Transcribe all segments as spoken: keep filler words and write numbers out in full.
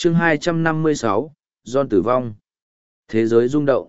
chương hai trăm năm mươi sáu, John tử vong. Thế giới rung động.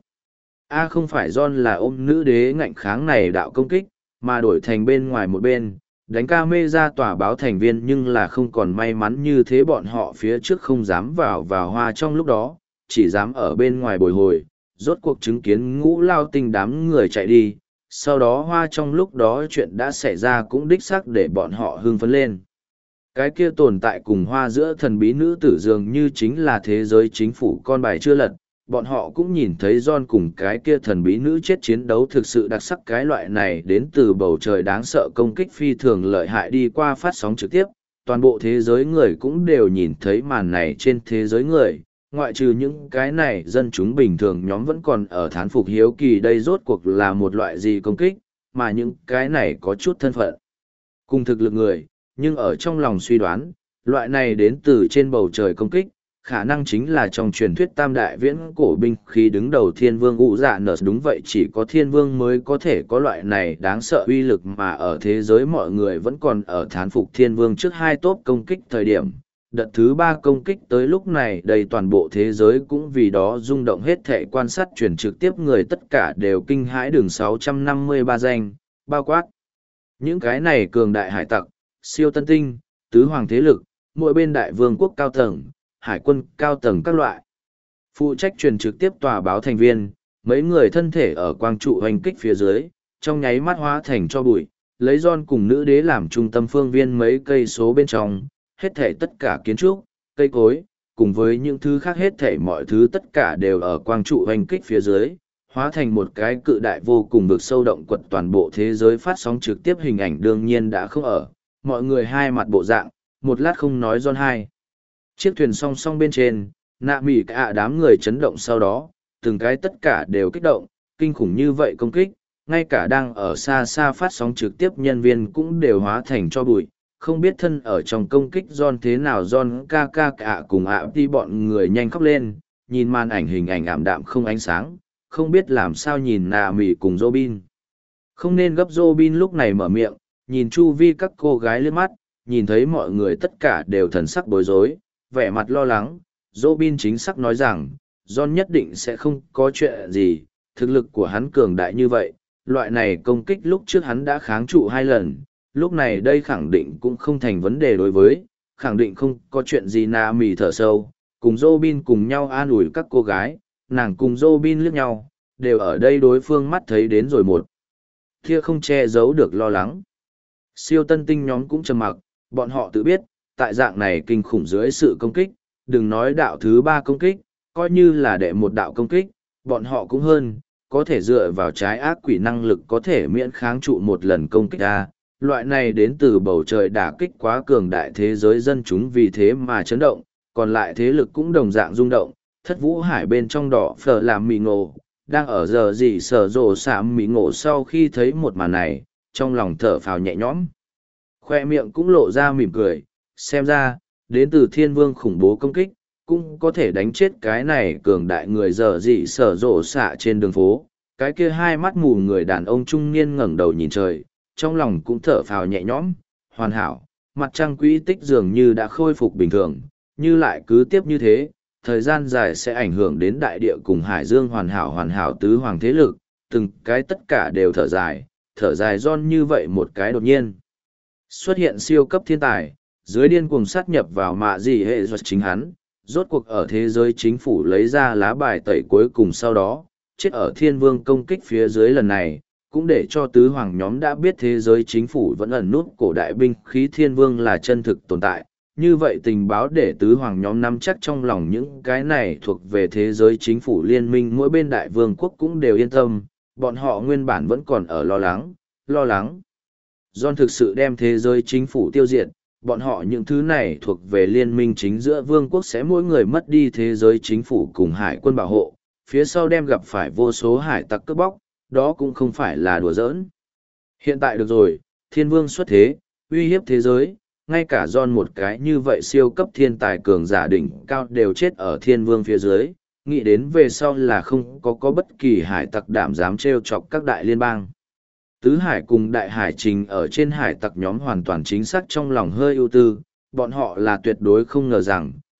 A không phải John là ôm nữ đế ngạnh kháng này đạo công kích, mà đổi thành bên ngoài một bên, đánh ca mê ra tỏa báo thành viên nhưng là không còn may mắn như thế bọn họ phía trước không dám vào vào hoa trong lúc đó, chỉ dám ở bên ngoài bồi hồi, rốt cuộc chứng kiến ngũ lao tinh đám người chạy đi, sau đó hoa trong lúc đó chuyện đã xảy ra cũng đích xác để bọn họ hưng phấn lên. Cái kia tồn tại cùng hoa giữa thần bí nữ tử dường như chính là thế giới chính phủ con bài chưa lật, bọn họ cũng nhìn thấy John cùng cái kia thần bí nữ chết chiến đấu thực sự đặc sắc cái loại này đến từ bầu trời đáng sợ công kích phi thường lợi hại đi qua phát sóng trực tiếp, toàn bộ thế giới người cũng đều nhìn thấy màn này trên thế giới người, ngoại trừ những cái này dân chúng bình thường nhóm vẫn còn ở thán phục hiếu kỳ đây rốt cuộc là một loại gì công kích, mà những cái này có chút thân phận cùng thực lực người, nhưng ở trong lòng suy đoán, loại này đến từ trên bầu trời công kích, khả năng chính là trong truyền thuyết tam đại viễn cổ binh khí đứng đầu thiên vương ụ dạ nở đúng vậy chỉ có thiên vương mới có thể có loại này đáng sợ uy lực mà ở thế giới mọi người vẫn còn ở thán phục thiên vương trước hai tốp công kích thời điểm. Đợt thứ ba công kích tới lúc này đầy toàn bộ thế giới cũng vì đó rung động hết thệ quan sát truyền trực tiếp người tất cả đều kinh hãi đường sáu trăm năm mươi ba danh, bao quát. Những cái này cường đại hải tặc, siêu tân tinh, tứ hoàng thế lực, mỗi bên đại vương quốc cao tầng, hải quân cao tầng các loại. Phụ trách truyền trực tiếp tòa báo thành viên, mấy người thân thể ở quang trụ hoành kích phía dưới, trong nháy mắt hóa thành cho bụi, lấy John cùng nữ đế làm trung tâm phương viên mấy cây số bên trong, hết thể tất cả kiến trúc, cây cối, cùng với những thứ khác hết thể mọi thứ tất cả đều ở quang trụ hoành kích phía dưới, hóa thành một cái cự đại vô cùng vực sâu động quật toàn bộ thế giới phát sóng trực tiếp hình ảnh đương nhiên đã không ở, mọi người hai mặt bộ dạng, một lát không nói John hai. Chiếc thuyền song song bên trên, nạ mỉ cả đám người chấn động sau đó, từng cái tất cả đều kích động, kinh khủng như vậy công kích, ngay cả đang ở xa xa phát sóng trực tiếp nhân viên cũng đều hóa thành cho bụi, không biết thân ở trong công kích John thế nào John ca ca cả cùng ạ đi bọn người nhanh khóc lên, nhìn màn ảnh hình ảnh ảm đạm không ánh sáng, không biết làm sao nhìn nạ mỉ cùng Robin. Không nên gấp Robin lúc này mở miệng, nhìn chu vi các cô gái lên mắt, nhìn thấy mọi người tất cả đều thần sắc bối rối, vẻ mặt lo lắng, Robin chính xác nói rằng, John nhất định sẽ không có chuyện gì, thực lực của hắn cường đại như vậy, loại này công kích lúc trước hắn đã kháng trụ hai lần, lúc này đây khẳng định cũng không thành vấn đề đối với, khẳng định không có chuyện gì nà mì thở sâu, cùng Robin cùng nhau an ủi các cô gái, nàng cùng Robin liếc nhau, đều ở đây đối phương mắt thấy đến rồi một. Kia không che giấu được lo lắng. Siêu tân tinh nhóm cũng trầm mặc, bọn họ tự biết, tại dạng này kinh khủng dưới sự công kích, đừng nói đạo thứ ba công kích, coi như là đệ một đạo công kích, bọn họ cũng hơn, có thể dựa vào trái ác quỷ năng lực có thể miễn kháng trụ một lần công kích ra. Loại này đến từ bầu trời đả kích quá cường đại thế giới dân chúng vì thế mà chấn động, còn lại thế lực cũng đồng dạng rung động, thất vũ hải bên trong đỏ phở làm mì ngộ, đang ở giờ gì sở rộ sạm mì ngộ sau khi thấy một màn này, trong lòng thở phào nhẹ nhõm. Khoe miệng cũng lộ ra mỉm cười, xem ra, đến từ thiên vương khủng bố công kích, cũng có thể đánh chết cái này cường đại người dở dị sở rộ xạ trên đường phố. Cái kia hai mắt mù người đàn ông trung niên ngẩng đầu nhìn trời, trong lòng cũng thở phào nhẹ nhõm, hoàn hảo, mặt trăng quỹ tích dường như đã khôi phục bình thường, như lại cứ tiếp như thế, thời gian dài sẽ ảnh hưởng đến đại địa cùng hải dương hoàn hảo hoàn hảo tứ hoàng thế lực, từng cái tất cả đều thở dài, thở dài John như vậy một cái đột nhiên. Xuất hiện siêu cấp thiên tài, dưới điên cuồng sát nhập vào mạ gì hệ do chính hắn, rốt cuộc ở thế giới chính phủ lấy ra lá bài tẩy cuối cùng sau đó, chết ở thiên vương công kích phía dưới lần này, cũng để cho tứ hoàng nhóm đã biết thế giới chính phủ vẫn ẩn nút cổ đại binh khí thiên vương là chân thực tồn tại. Như vậy tình báo để tứ hoàng nhóm nắm chắc trong lòng những cái này thuộc về thế giới chính phủ liên minh mỗi bên đại vương quốc cũng đều yên tâm, bọn họ nguyên bản vẫn còn ở lo lắng, lo lắng. John thực sự đem thế giới chính phủ tiêu diệt, bọn họ những thứ này thuộc về liên minh chính giữa vương quốc sẽ mỗi người mất đi thế giới chính phủ cùng hải quân bảo hộ, phía sau đem gặp phải vô số hải tặc cướp bóc, đó cũng không phải là đùa giỡn. Hiện tại được rồi, thiên vương xuất thế, uy hiếp thế giới, ngay cả John một cái như vậy siêu cấp thiên tài cường giả đỉnh cao đều chết ở thiên vương phía dưới, nghĩ đến về sau là không có có bất kỳ hải tặc đảm dám trêu chọc các đại liên bang. Tứ hải cùng đại hải trình ở trên hải tặc nhóm hoàn toàn chính xác trong lòng hơi ưu tư, bọn họ là tuyệt đối không ngờ rằng,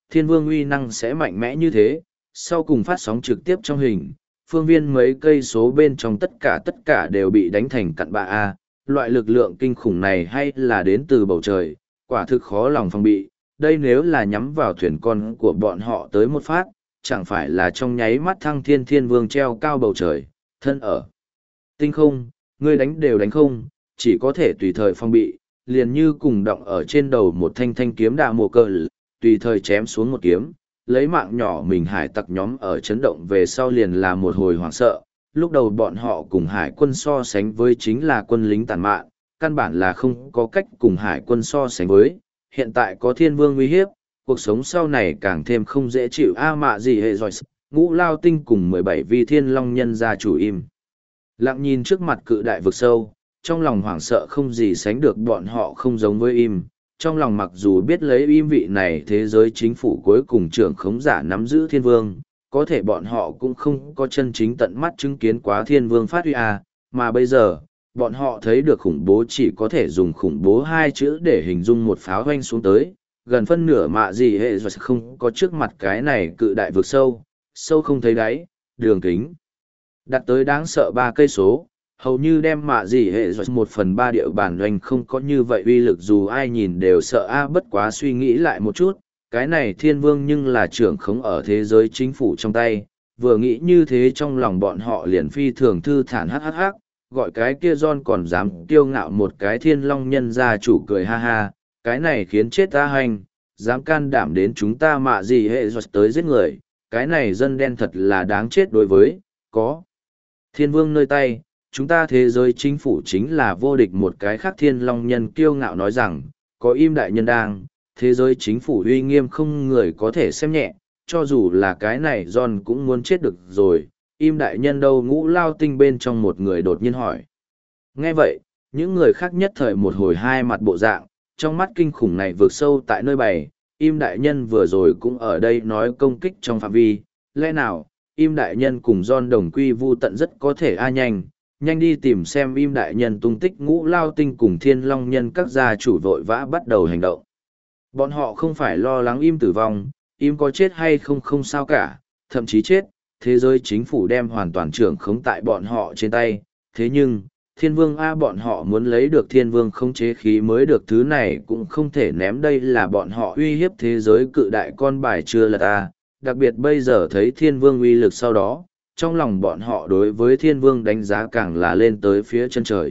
thiên vương uy năng sẽ mạnh mẽ như thế, sau cùng phát sóng trực tiếp trong hình, phương viên mấy cây số bên trong tất cả tất cả đều bị đánh thành cặn bã A, loại lực lượng kinh khủng này hay là đến từ bầu trời, quả thực khó lòng phòng bị, đây nếu là nhắm vào thuyền con của bọn họ tới một phát, chẳng phải là trong nháy mắt thăng thiên thiên vương treo cao bầu trời, thân ở tinh không, ngươi đánh đều đánh không, chỉ có thể tùy thời phòng bị, liền như cùng động ở trên đầu một thanh thanh kiếm đạ mồ cờ, tùy thời chém xuống một kiếm, lấy mạng nhỏ mình hải tặc nhóm ở chấn động về sau liền là một hồi hoảng sợ. Lúc đầu bọn họ cùng hải quân so sánh với chính là quân lính tàn mạn, căn bản là không có cách cùng hải quân so sánh với, hiện tại có thiên vương uy hiếp, cuộc sống sau này càng thêm không dễ chịu a mạ gì hệ giỏi. Ngũ Lao Tinh cùng mười bảy vi thiên long nhân gia chủ im lặng nhìn trước mặt cự đại vực sâu, trong lòng hoảng sợ không gì sánh được, bọn họ không giống với im, trong lòng mặc dù biết lấy im vị này thế giới chính phủ cuối cùng trưởng khống giả nắm giữ thiên vương, có thể bọn họ cũng không có chân chính tận mắt chứng kiến quá thiên vương phát huy à, mà bây giờ, bọn họ thấy được khủng bố chỉ có thể dùng khủng bố hai chữ để hình dung một pháo hoanh xuống tới, gần phân nửa mạ gì hệ rồi không có trước mặt cái này cự đại vực sâu, sâu không thấy đáy, đường kính đặt tới đáng sợ ba cây số, hầu như đem mạ gì hệ rồi một phần ba địa bàn doanh không có như vậy uy lực, dù ai nhìn đều sợ a. Bất quá suy nghĩ lại một chút, cái này thiên vương nhưng là trưởng khống ở thế giới chính phủ trong tay, vừa nghĩ như thế trong lòng bọn họ liền phi thường thư thản hắc hắc hắc, gọi cái kia John còn dám kiêu ngạo một cái thiên long nhân gia chủ cười ha ha, cái này khiến chết ta hành, dám can đảm đến chúng ta mạ gì hệ rồi tới giết người, cái này dân đen thật là đáng chết đối với, có thiên vương nơi tay, chúng ta thế giới chính phủ chính là vô địch. Một cái khác thiên long nhân kiêu ngạo nói rằng, có im đại nhân đang, thế giới chính phủ uy nghiêm không người có thể xem nhẹ, cho dù là cái này John cũng muốn chết được rồi, im đại nhân đâu? Ngũ Lao Tinh bên trong một người đột nhiên hỏi. Nghe vậy, những người khác nhất thời một hồi hai mặt bộ dạng, trong mắt kinh khủng này vượt sâu tại nơi bày, im đại nhân vừa rồi cũng ở đây nói công kích trong phạm vi, lẽ nào, im đại nhân cùng John đồng quy vu tận rất có thể a nhanh, nhanh đi tìm xem im đại nhân tung tích. Ngũ Lao Tinh cùng thiên long nhân các gia chủ vội vã bắt đầu hành động. Bọn họ không phải lo lắng im tử vong, im có chết hay không không sao cả, thậm chí chết, thế giới chính phủ đem hoàn toàn trưởng khống tại bọn họ trên tay. Thế nhưng, thiên vương A bọn họ muốn lấy được thiên vương không chế khí mới được, thứ này cũng không thể ném, đây là bọn họ uy hiếp thế giới cự đại con bài chưa lật A. Đặc biệt bây giờ thấy thiên vương uy lực sau đó, trong lòng bọn họ đối với thiên vương đánh giá càng là lên tới phía chân trời.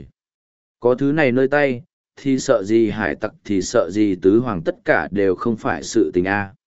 Có thứ này nơi tay, thì sợ gì hải tặc, thì sợ gì tứ hoàng, tất cả đều không phải sự tình A.